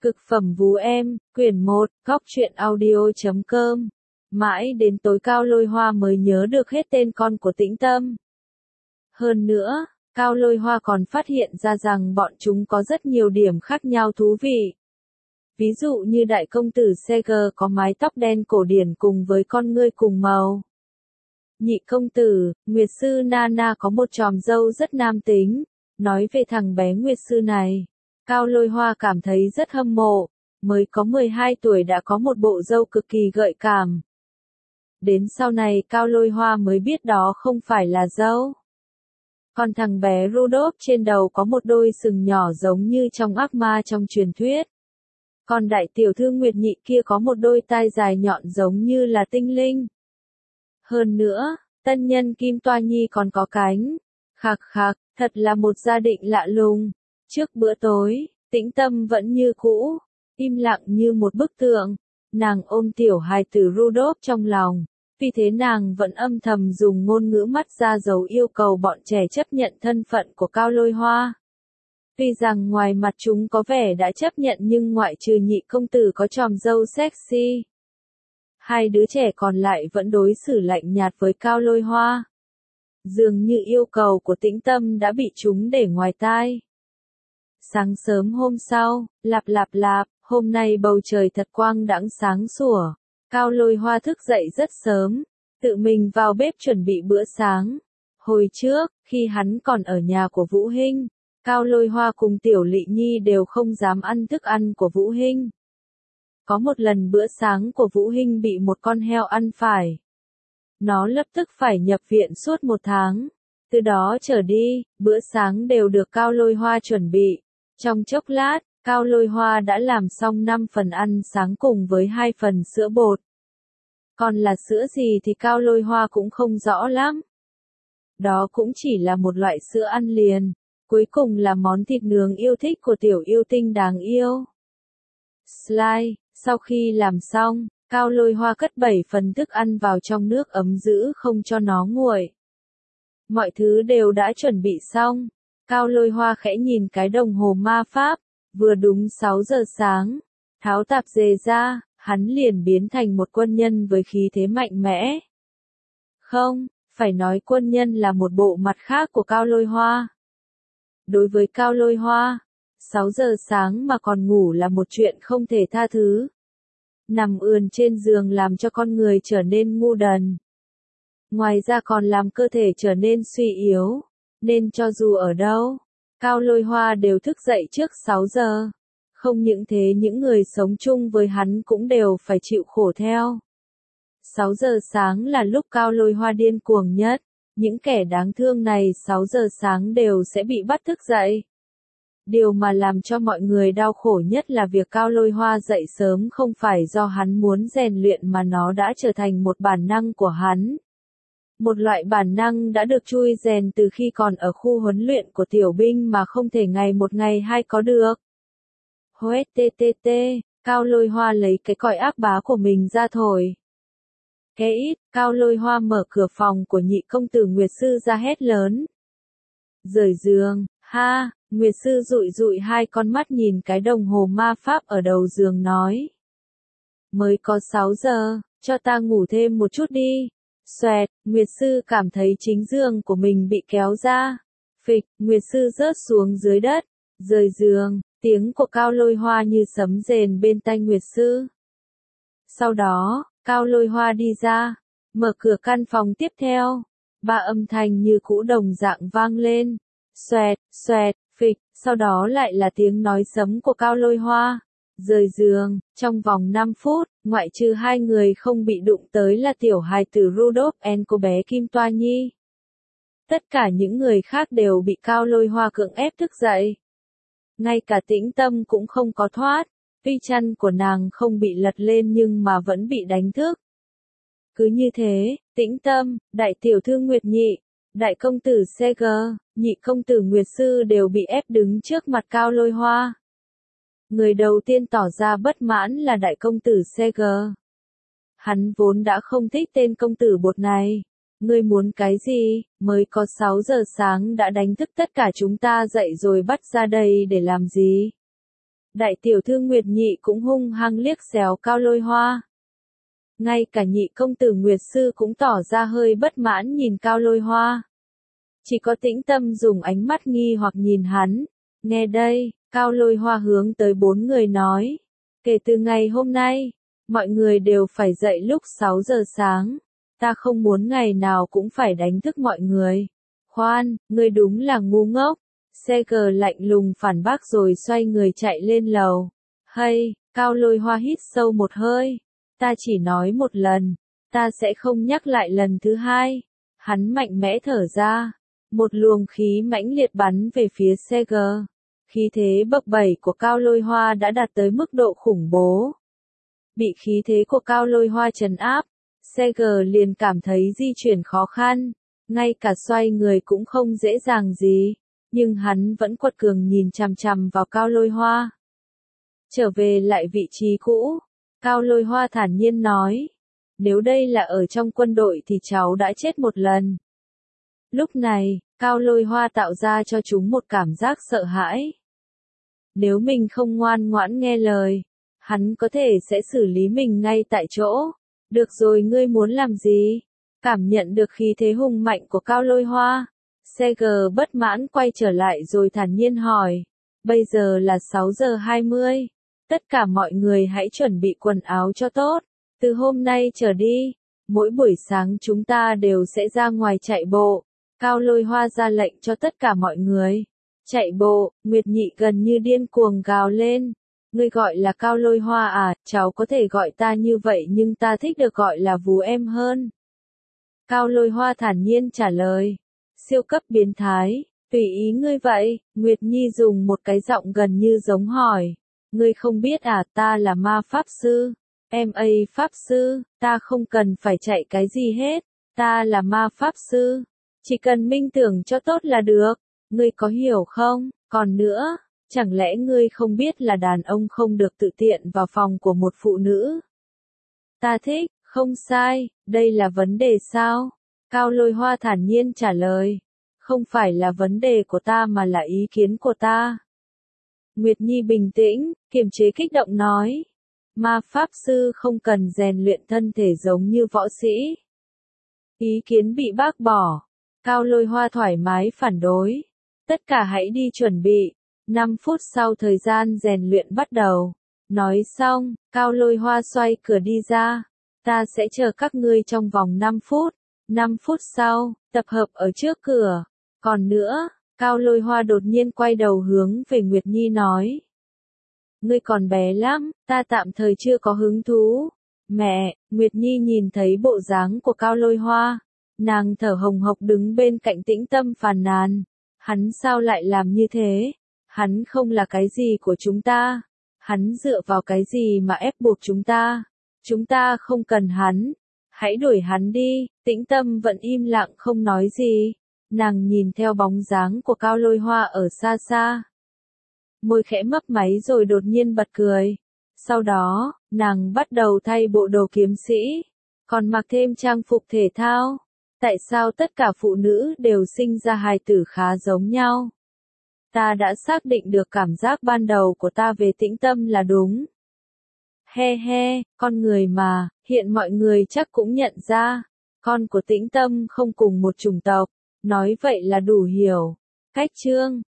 Cực phẩm vú em, quyển 1, góc truyện audio.com. Mãi đến tối Cao Lôi Hoa mới nhớ được hết tên con của Tĩnh Tâm. Hơn nữa, Cao Lôi Hoa còn phát hiện ra rằng bọn chúng có rất nhiều điểm khác nhau thú vị. Ví dụ như đại công tử Seger có mái tóc đen cổ điển cùng với con ngươi cùng màu. Nhị công tử, Nguyệt sư Nana có một chòm râu rất nam tính. Nói về thằng bé Nguyệt sư này, Cao Lôi Hoa cảm thấy rất hâm mộ, mới có 12 tuổi đã có một bộ râu cực kỳ gợi cảm. Đến sau này Cao Lôi Hoa mới biết đó không phải là râu. Còn thằng bé Rudolph trên đầu có một đôi sừng nhỏ giống như trong ác ma trong truyền thuyết. Còn đại tiểu thư Nguyệt Nhị kia có một đôi tai dài nhọn giống như là tinh linh. Hơn nữa, tân nhân Kim Toa Nhi còn có cánh. Khạc khạc, thật là một gia định lạ lùng. Trước bữa tối, Tĩnh Tâm vẫn như cũ, im lặng như một bức tượng. Nàng ôm tiểu hài tử Rudolph trong lòng, vì thế nàng vẫn âm thầm dùng ngôn ngữ mắt ra dấu yêu cầu bọn trẻ chấp nhận thân phận của Cao Lôi Hoa. Tuy rằng ngoài mặt chúng có vẻ đã chấp nhận nhưng ngoại trừ nhị công tử có chòm râu sexy, hai đứa trẻ còn lại vẫn đối xử lạnh nhạt với Cao Lôi Hoa. Dường như yêu cầu của Tĩnh Tâm đã bị chúng để ngoài tai. Sáng sớm hôm sau, lạp, hôm nay bầu trời thật quang đãng sáng sủa. Cao Lôi Hoa thức dậy rất sớm, tự mình vào bếp chuẩn bị bữa sáng. Hồi trước, khi hắn còn ở nhà của Vũ Hinh, Cao Lôi Hoa cùng Tiểu Lị Nhi đều không dám ăn thức ăn của Vũ Hinh. Có một lần bữa sáng của Vũ Hinh bị một con heo ăn phải. Nó lập tức phải nhập viện suốt 1 tháng. Từ đó trở đi, bữa sáng đều được Cao Lôi Hoa chuẩn bị. Trong chốc lát, Cao Lôi Hoa đã làm xong 5 phần ăn sáng cùng với 2 phần sữa bột. Còn là sữa gì thì Cao Lôi Hoa cũng không rõ lắm. Đó cũng chỉ là một loại sữa ăn liền. Cuối cùng là món thịt nướng yêu thích của tiểu yêu tinh đáng yêu. Sly, sau khi làm xong, Cao Lôi Hoa cất 7 phần thức ăn vào trong nước ấm giữ không cho nó nguội. Mọi thứ đều đã chuẩn bị xong. Cao Lôi Hoa khẽ nhìn cái đồng hồ ma pháp, vừa đúng 6 giờ sáng. Tháo tạp dề ra, hắn liền biến thành một quân nhân với khí thế mạnh mẽ. Không, phải nói quân nhân là một bộ mặt khác của Cao Lôi Hoa. Đối với Cao Lôi Hoa, 6 giờ sáng mà còn ngủ là một chuyện không thể tha thứ. Nằm ườn trên giường làm cho con người trở nên ngu đần. Ngoài ra còn làm cơ thể trở nên suy yếu, nên cho dù ở đâu, Cao Lôi Hoa đều thức dậy trước 6 giờ. Không những thế những người sống chung với hắn cũng đều phải chịu khổ theo. 6 giờ sáng là lúc Cao Lôi Hoa điên cuồng nhất. Những kẻ đáng thương này 6 giờ sáng đều sẽ bị bắt thức dậy. Điều mà làm cho mọi người đau khổ nhất là việc Cao Lôi Hoa dậy sớm không phải do hắn muốn rèn luyện mà nó đã trở thành một bản năng của hắn. Một loại bản năng đã được chui rèn từ khi còn ở khu huấn luyện của tiểu binh mà không thể ngày một ngày hai có được. Hoét ttt, Cao Lôi Hoa lấy cái còi ác bá của mình ra thổi. Cái ít, Cao Lôi Hoa mở cửa phòng của nhị công tử Nguyệt sư ra hét lớn. Rời giường, ha, Nguyệt sư dụi dụi hai con mắt nhìn cái đồng hồ ma pháp ở đầu giường nói. Mới có 6 giờ, cho ta ngủ thêm một chút đi. Xoẹt, Nguyệt sư cảm thấy chính giường của mình bị kéo ra. Phịch, Nguyệt sư rớt xuống dưới đất. Rời giường, tiếng của Cao Lôi Hoa như sấm rền bên tai Nguyệt sư. Sau đó, Cao Lôi Hoa đi ra, mở cửa căn phòng tiếp theo. 3 âm thanh như cũ đồng dạng vang lên. Xoẹt, phịch, sau đó lại là tiếng nói sấm của Cao Lôi Hoa. Rời giường, trong vòng 5 phút, ngoại trừ 2 người không bị đụng tới là tiểu hài tử Rudolph and cô bé Kim Toa Nhi. Tất cả những người khác đều bị Cao Lôi Hoa cưỡng ép thức dậy. Ngay cả Tĩnh Tâm cũng không có thoát, tuy chăn của nàng không bị lật lên nhưng mà vẫn bị đánh thức. Cứ như thế, Tĩnh Tâm, đại tiểu thư Nguyệt Nhị, đại công tử Seger, nhị công tử Nguyệt Sư đều bị ép đứng trước mặt Cao Lôi Hoa. Người đầu tiên tỏ ra bất mãn là đại công tử Seger. Hắn vốn đã không thích tên công tử bột này. Ngươi muốn cái gì, mới có 6 giờ sáng đã đánh thức tất cả chúng ta dậy rồi bắt ra đây để làm gì? Đại tiểu thư Nguyệt Nhị cũng hung hăng liếc xéo Cao Lôi Hoa. Ngay cả nhị công tử Nguyệt Sư cũng tỏ ra hơi bất mãn nhìn Cao Lôi Hoa. Chỉ có Tĩnh Tâm dùng ánh mắt nghi hoặc nhìn hắn. Nghe đây, Cao Lôi Hoa hướng tới 4 người nói. Kể từ ngày hôm nay, mọi người đều phải dậy lúc 6 giờ sáng. Ta không muốn ngày nào cũng phải đánh thức mọi người. Khoan, ngươi đúng là ngu ngốc. Seger lạnh lùng phản bác rồi xoay người chạy lên lầu. Hay, Cao Lôi Hoa hít sâu một hơi. Ta chỉ nói một lần, ta sẽ không nhắc lại lần thứ hai. Hắn mạnh mẽ thở ra. Một luồng khí mãnh liệt bắn về phía Seger. Khí thế bậc 7 của Cao Lôi Hoa đã đạt tới mức độ khủng bố. Bị khí thế của Cao Lôi Hoa trấn áp, Seger liền cảm thấy di chuyển khó khăn, ngay cả xoay người cũng không dễ dàng gì, nhưng hắn vẫn quật cường nhìn chằm chằm vào Cao Lôi Hoa. Trở về lại vị trí cũ, Cao Lôi Hoa thản nhiên nói, nếu đây là ở trong quân đội thì cháu đã chết một lần. Lúc này, Cao Lôi Hoa tạo ra cho chúng một cảm giác sợ hãi. Nếu mình không ngoan ngoãn nghe lời, hắn có thể sẽ xử lý mình ngay tại chỗ. Được rồi, ngươi muốn làm gì? Cảm nhận được khí thế hùng mạnh của Cao Lôi Hoa, Seger bất mãn quay trở lại rồi thản nhiên hỏi. Bây giờ là 6 giờ 20. Tất cả mọi người hãy chuẩn bị quần áo cho tốt. Từ hôm nay trở đi, mỗi buổi sáng chúng ta đều sẽ ra ngoài chạy bộ. Cao Lôi Hoa ra lệnh cho tất cả mọi người. Chạy bộ, Nguyệt Nhị gần như điên cuồng gào lên. Ngươi gọi là Cao Lôi Hoa à, cháu có thể gọi ta như vậy nhưng ta thích được gọi là Vú em hơn. Cao Lôi Hoa thản nhiên trả lời. Siêu cấp biến thái, tùy ý ngươi vậy, Nguyệt Nhi dùng một cái giọng gần như giống hỏi. Ngươi không biết à, ta là ma pháp sư. M.A. pháp sư, ta không cần phải chạy cái gì hết. Ta là ma pháp sư. Chỉ cần minh tưởng cho tốt là được. Ngươi có hiểu không? Còn nữa, chẳng lẽ ngươi không biết là đàn ông không được tự tiện vào phòng của một phụ nữ? Ta thích, không sai, đây là vấn đề sao? Cao Lôi Hoa thản nhiên trả lời. Không phải là vấn đề của ta mà là ý kiến của ta. Nguyệt Nhi bình tĩnh, kiềm chế kích động nói. Ma pháp sư không cần rèn luyện thân thể giống như võ sĩ. Ý kiến bị bác bỏ. Cao Lôi Hoa thoải mái phản đối. Tất cả hãy đi chuẩn bị. 5 phút sau thời gian rèn luyện bắt đầu. Nói xong, Cao Lôi Hoa xoay cửa đi ra. Ta sẽ chờ các ngươi trong vòng 5 phút. 5 phút sau, tập hợp ở trước cửa. Còn nữa, Cao Lôi Hoa đột nhiên quay đầu hướng về Nguyệt Nhi nói. Ngươi còn bé lắm, ta tạm thời chưa có hứng thú. Mẹ, Nguyệt Nhi nhìn thấy bộ dáng của Cao Lôi Hoa. Nàng thở hồng hộc đứng bên cạnh Tĩnh Tâm phàn nàn. Hắn sao lại làm như thế? Hắn không là cái gì của chúng ta. Hắn dựa vào cái gì mà ép buộc chúng ta? Chúng ta không cần hắn. Hãy đuổi hắn đi. Tĩnh Tâm vẫn im lặng không nói gì. Nàng nhìn theo bóng dáng của Cao Lôi Hoa ở xa xa. Môi khẽ mấp máy rồi đột nhiên bật cười. Sau đó, nàng bắt đầu thay bộ đồ kiếm sĩ. Còn mặc thêm trang phục thể thao. Tại sao tất cả phụ nữ đều sinh ra hài tử khá giống nhau? Ta đã xác định được cảm giác ban đầu của ta về Tĩnh Tâm là đúng. He he, con người mà, hiện mọi người chắc cũng nhận ra. Con của Tĩnh Tâm không cùng một chủng tộc. Nói vậy là đủ hiểu. Cách chương